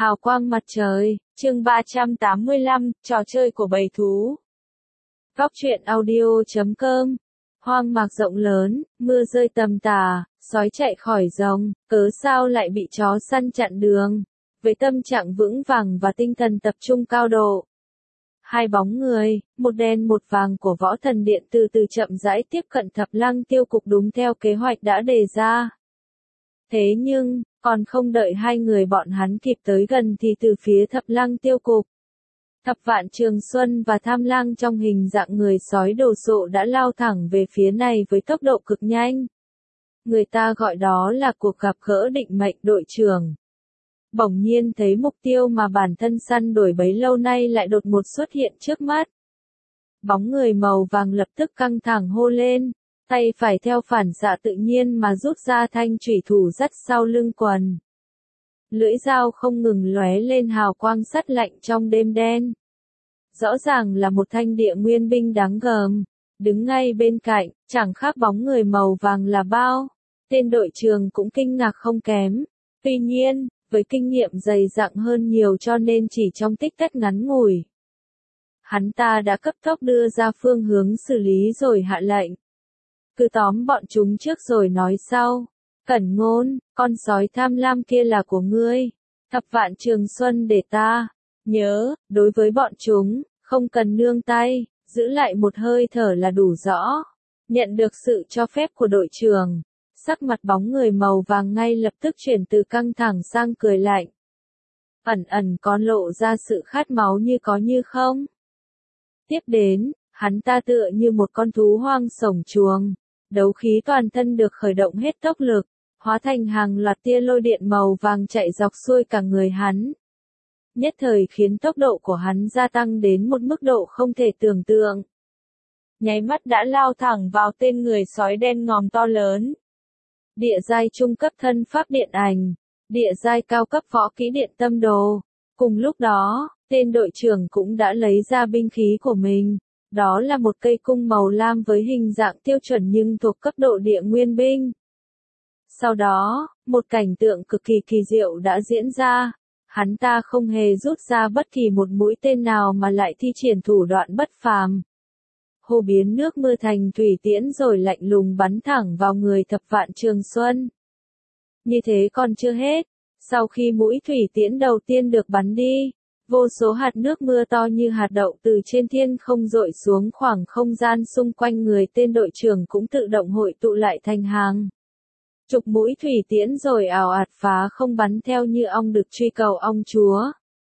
Hào quang mặt trời, chương 385, trò chơi của bầy thú. Góc truyện audio.com. Hoang mạc rộng lớn, mưa rơi tầm tà, sói chạy khỏi rồng, cớ sao lại bị chó săn chặn đường. Với tâm trạng vững vàng và tinh thần tập trung cao độ, hai bóng người, một đen một vàng của Võ Thần Điện từ từ chậm rãi tiếp cận Thập Lăng Tiêu Cục đúng theo kế hoạch đã đề ra. Thế nhưng, còn không đợi hai người bọn hắn kịp tới gần thì từ phía Thập Lăng Tiêu Cục, Thập Vạn Trường Xuân và Tham Lang trong hình dạng người sói đồ sộ đã lao thẳng về phía này với tốc độ cực nhanh. Người ta gọi đó là cuộc gặp gỡ định mệnh đội trưởng. Bỗng nhiên thấy mục tiêu mà bản thân săn đuổi bấy lâu nay lại đột ngột xuất hiện trước mắt. Bóng người màu vàng lập tức căng thẳng hô lên, tay phải theo phản xạ tự nhiên mà rút ra thanh chủy thủ dắt sau lưng quần. Lưỡi dao không ngừng lóe lên hào quang sắt lạnh trong đêm đen. Rõ ràng là một thanh địa nguyên binh đáng gờm, đứng ngay bên cạnh, chẳng khác bóng người màu vàng là bao. Tên đội trưởng cũng kinh ngạc không kém. Tuy nhiên, với kinh nghiệm dày dặn hơn nhiều cho nên chỉ trong tích tắc ngắn ngủi, hắn ta đã cấp tốc đưa ra phương hướng xử lý rồi hạ lệnh. Cứ tóm bọn chúng trước rồi nói sau. Cẩn Ngôn, con sói tham lam kia là của ngươi. Thập Vạn Trường Xuân để ta. Nhớ, đối với bọn chúng, không cần nương tay, giữ lại một hơi thở là đủ rõ. Nhận được sự cho phép của đội trưởng, sắc mặt bóng người màu vàng ngay lập tức chuyển từ căng thẳng sang cười lạnh. Ẩn ẩn có lộ ra sự khát máu như có như không. Tiếp đến, hắn ta tựa như một con thú hoang sổng chuồng. Đấu khí toàn thân được khởi động hết tốc lực, hóa thành hàng loạt tia lôi điện màu vàng chạy dọc xuôi cả người hắn. Nhất thời khiến tốc độ của hắn gia tăng đến một mức độ không thể tưởng tượng. Nháy mắt đã lao thẳng vào tên người sói đen ngòm to lớn. Địa giai trung cấp thân pháp điện ảnh, địa giai cao cấp võ kỹ điện tâm đồ. Cùng lúc đó, tên đội trưởng cũng đã lấy ra binh khí của mình. Đó là một cây cung màu lam với hình dạng tiêu chuẩn nhưng thuộc cấp độ địa nguyên binh. Sau đó, một cảnh tượng cực kỳ kỳ diệu đã diễn ra. Hắn ta không hề rút ra bất kỳ một mũi tên nào mà lại thi triển thủ đoạn bất phàm. Hô biến nước mưa thành thủy tiễn rồi lạnh lùng bắn thẳng vào người Thập Vạn Trường Xuân. Như thế còn chưa hết, sau khi mũi thủy tiễn đầu tiên được bắn đi, vô số hạt nước mưa to như hạt đậu từ trên thiên không dội xuống khoảng không gian xung quanh người tên đội trưởng cũng tự động hội tụ lại thành hàng. Chục mũi thủy tiễn rồi ào ạt phá không bắn theo như ong được truy cầu ong chúa.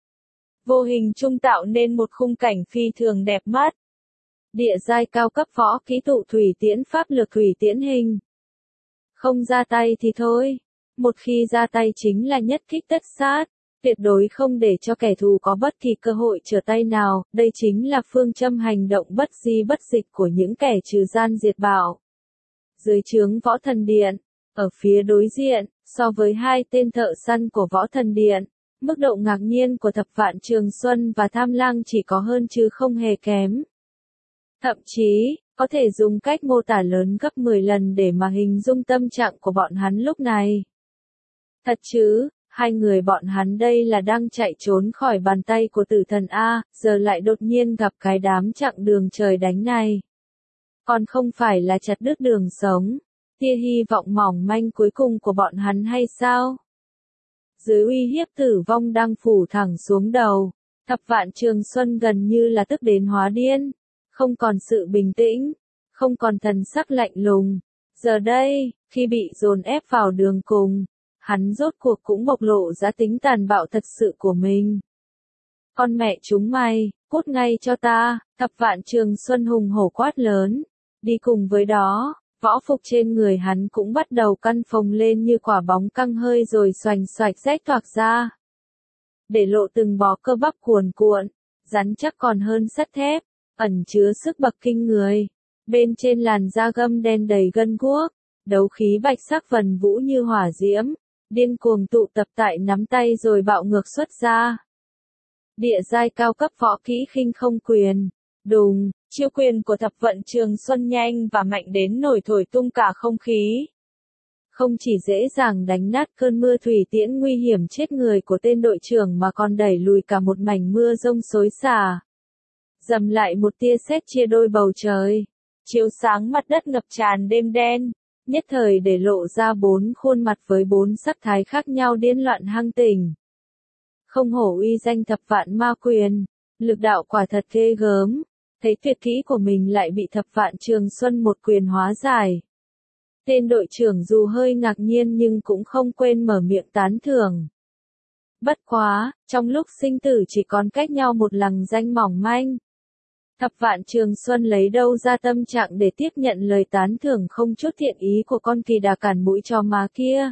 Vô hình trung tạo nên một khung cảnh phi thường đẹp mắt. Địa giai cao cấp võ kỹ tụ thủy tiễn pháp lực thủy tiễn hình. Không ra tay thì thôi. Một khi ra tay chính là nhất kích tất sát. Tuyệt đối không để cho kẻ thù có bất kỳ cơ hội trở tay nào, đây chính là phương châm hành động bất di bất dịch của những kẻ trừ gian diệt bảo. Dưới trướng Võ Thần Điện, ở phía đối diện, so với hai tên thợ săn của Võ Thần Điện, mức độ ngạc nhiên của Thập Vạn Trường Xuân và Tham Lang chỉ có hơn chứ không hề kém. Thậm chí, có thể dùng cách mô tả lớn gấp 10 lần để mà hình dung tâm trạng của bọn hắn lúc này. Thật chứ? Hai người bọn hắn đây là đang chạy trốn khỏi bàn tay của tử thần A, giờ lại đột nhiên gặp cái đám chặng đường trời đánh này. Còn không phải là chặt đứt đường sống, tia hy vọng mỏng manh cuối cùng của bọn hắn hay sao? Dưới uy hiếp tử vong đang phủ thẳng xuống đầu, Thập Vạn Trường Xuân gần như là tức đến hóa điên, không còn sự bình tĩnh, không còn thần sắc lạnh lùng. Giờ đây, khi bị dồn ép vào đường cùng, hắn rốt cuộc cũng bộc lộ ra tính tàn bạo thật sự của mình. Con mẹ chúng mày, cút ngay cho ta, Thập Vạn Trường Xuân hùng hổ quát lớn. Đi cùng với đó, võ phục trên người hắn cũng bắt đầu căn phồng lên như quả bóng căng hơi rồi xoành xoạch rách toạc ra. Để lộ từng bó cơ bắp cuồn cuộn, rắn chắc còn hơn sắt thép, ẩn chứa sức bậc kinh người. Bên trên làn da gâm đen đầy gân guốc, đấu khí bạch sắc vần vũ như hỏa diễm. Điên cuồng tụ tập tại nắm tay rồi bạo ngược xuất ra. Địa giai cao cấp võ kỹ khinh không quyền. Đùng, chiêu quyền của Thập Vận Trường Xuân nhanh và mạnh đến nổi thổi tung cả không khí. Không chỉ dễ dàng đánh nát cơn mưa thủy tiễn nguy hiểm chết người của tên đội trưởng mà còn đẩy lùi cả một mảnh mưa rông xối xả. Dầm lại một tia sét chia đôi bầu trời, chiếu sáng mặt đất ngập tràn đêm đen, nhất thời để lộ ra 4 khuôn mặt với 4 sắc thái khác nhau điên loạn hăng tỉnh. Không hổ uy danh thập vạn ma quyền, lực đạo quả thật ghê gớm, thấy tuyệt kỹ của mình lại bị thập vạn Trường Xuân một quyền hóa giải. Tên đội trưởng dù hơi ngạc nhiên nhưng cũng không quên mở miệng tán thưởng. Bất quá, trong lúc sinh tử chỉ còn cách nhau một lằng danh mỏng manh. Thập vạn Trường Xuân lấy đâu ra tâm trạng để tiếp nhận lời tán thưởng không chút thiện ý của con kỳ đà cản mũi cho má kia.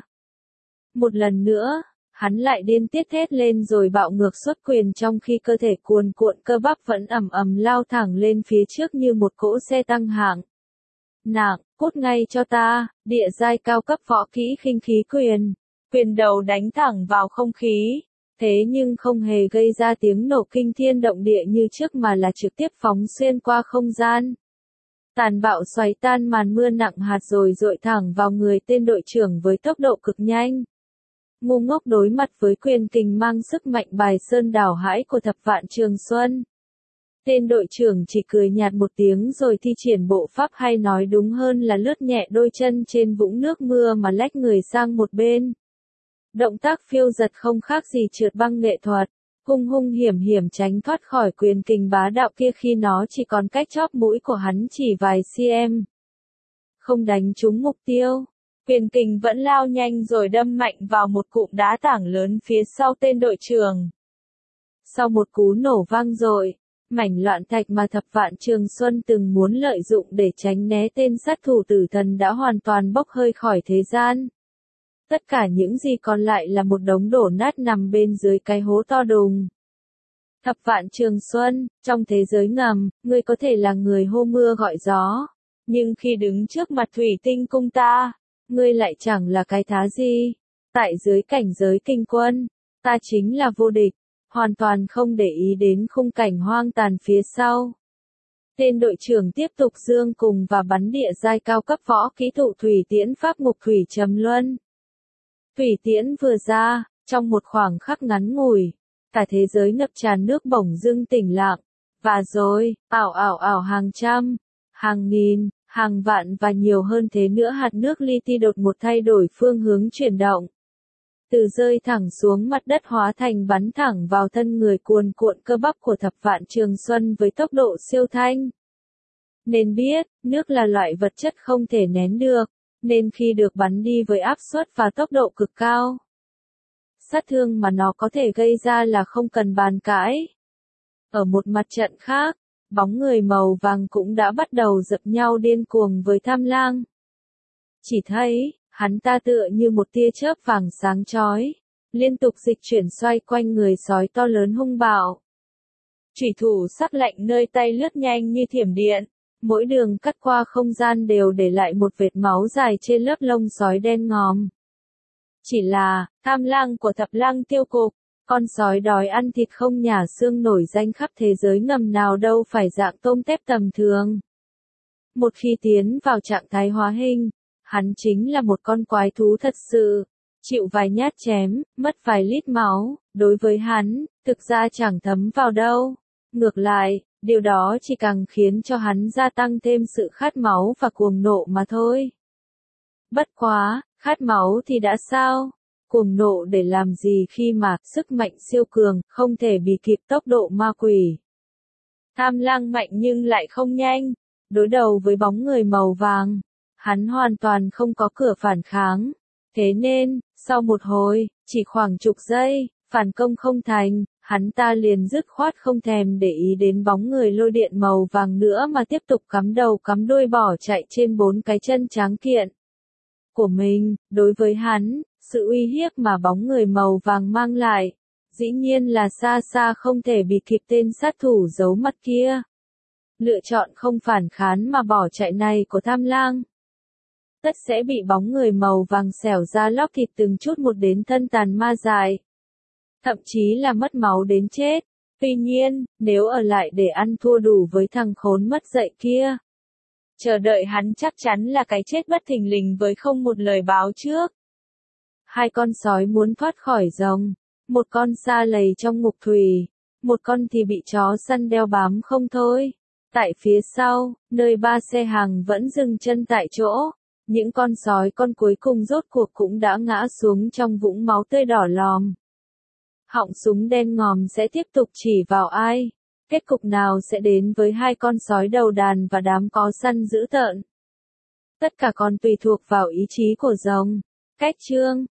Một lần nữa, hắn lại điên tiết thét lên rồi bạo ngược xuất quyền trong khi cơ thể cuồn cuộn cơ bắp vẫn ầm ầm lao thẳng lên phía trước như một cỗ xe tăng hạng nặng, cút ngay cho ta, địa giai cao cấp võ kỹ khinh khí quyền. Quyền đầu đánh thẳng vào không khí, thế nhưng không hề gây ra tiếng nổ kinh thiên động địa như trước mà là trực tiếp phóng xuyên qua không gian. Tàn bạo xoáy tan màn mưa nặng hạt rồi dội thẳng vào người tên đội trưởng với tốc độ cực nhanh. Ngu ngốc đối mặt với quyền kình mang sức mạnh bài sơn đảo hải của thập vạn Trường Xuân. Tên đội trưởng chỉ cười nhạt một tiếng rồi thi triển bộ pháp hay nói đúng hơn là lướt nhẹ đôi chân trên vũng nước mưa mà lách người sang một bên. Động tác phiêu giật không khác gì trượt băng nghệ thuật, hung hung hiểm hiểm tránh thoát khỏi quyền kình bá đạo kia khi nó chỉ còn cách chóp mũi của hắn chỉ vài cm. Không đánh trúng mục tiêu, quyền kình vẫn lao nhanh rồi đâm mạnh vào một cụm đá tảng lớn phía sau tên đội trưởng. Sau một cú nổ vang dội, mảnh loạn thạch mà thập vạn Trường Xuân từng muốn lợi dụng để tránh né tên sát thủ tử thần đã hoàn toàn bốc hơi khỏi thế gian. Tất cả những gì còn lại là một đống đổ nát nằm bên dưới cái hố to đùng. Thập vạn Trường Xuân, trong thế giới ngầm, ngươi có thể là người hô mưa gọi gió, nhưng khi đứng trước mặt thủy tinh cung ta, ngươi lại chẳng là cái thá gì. Tại dưới cảnh giới kinh quân, ta chính là vô địch, hoàn toàn không để ý đến khung cảnh hoang tàn phía sau. Tên đội trưởng tiếp tục dương cùng và bắn địa giai cao cấp võ kỹ thụ thủy tiễn pháp ngục thủy trầm luân. Thủy tiễn vừa ra, trong một khoảng khắc ngắn ngủi, cả thế giới ngập tràn nước bỗng dưng tĩnh lặng, và rồi, ảo ảo ảo hàng trăm, hàng nghìn, hàng vạn và nhiều hơn thế nữa hạt nước li ti đột một thay đổi phương hướng chuyển động. Từ rơi thẳng xuống mặt đất hóa thành bắn thẳng vào thân người cuồn cuộn cơ bắp của thập vạn Trường Xuân với tốc độ siêu thanh. Nên biết, nước là loại vật chất không thể nén được, nên khi được bắn đi với áp suất và tốc độ cực cao, sát thương mà nó có thể gây ra là không cần bàn cãi. Ở một mặt trận khác, bóng người màu vàng cũng đã bắt đầu dập nhau điên cuồng với Tham Lang. Chỉ thấy, hắn ta tựa như một tia chớp vàng sáng chói, liên tục dịch chuyển xoay quanh người sói to lớn hung bạo. Chủy thủ sắc lạnh nơi tay lướt nhanh như thiểm điện, mỗi đường cắt qua không gian đều để lại một vệt máu dài trên lớp lông sói đen ngòm. Chỉ là, Tham Lang của Thập Lang Tiêu Cục, con sói đói ăn thịt không nhả xương nổi danh khắp thế giới ngầm nào đâu phải dạng tôm tép tầm thường. Một khi tiến vào trạng thái hóa hình, hắn chính là một con quái thú thật sự, chịu vài nhát chém, mất vài lít máu, đối với hắn, thực ra chẳng thấm vào đâu. Ngược lại, điều đó chỉ càng khiến cho hắn gia tăng thêm sự khát máu và cuồng nộ mà thôi. Bất quá, khát máu thì đã sao? Cuồng nộ để làm gì khi mà sức mạnh siêu cường, không thể bì kịp tốc độ ma quỷ. Tham Lang mạnh nhưng lại không nhanh, đối đầu với bóng người màu vàng, hắn hoàn toàn không có cửa phản kháng. Thế nên, sau một hồi, chỉ khoảng chục giây, phản công không thành, hắn ta liền dứt khoát không thèm để ý đến bóng người lôi điện màu vàng nữa mà tiếp tục cắm đầu cắm đuôi bỏ chạy trên 4 cái chân tráng kiện của mình. Đối với hắn, sự uy hiếp mà bóng người màu vàng mang lại, dĩ nhiên là xa xa không thể bì kịp tên sát thủ giấu mặt kia. Lựa chọn không phản kháng mà bỏ chạy này của Tham Lang, tất sẽ bị bóng người màu vàng xẻo ra lóc thịt từng chút một đến thân tàn ma dại. Thậm chí là mất máu đến chết. Tuy nhiên, nếu ở lại để ăn thua đủ với thằng khốn mất dạy kia, Chờ đợi hắn chắc chắn là cái chết bất thình lình với không một lời báo trước. Hai con sói muốn thoát khỏi rồng. Một con sa lầy trong ngục thủy. Một con thì bị chó săn đeo bám không thôi. Tại phía sau, nơi ba xe hàng vẫn dừng chân tại chỗ. Những con sói con cuối cùng rốt cuộc cũng đã ngã xuống trong vũng máu tươi đỏ lòm. Họng súng đen ngòm sẽ tiếp tục chỉ vào ai? Kết cục nào sẽ đến với hai con sói đầu đàn và đám có săn dữ tợn? Tất cả còn tùy thuộc vào ý chí của rồng. Cách chương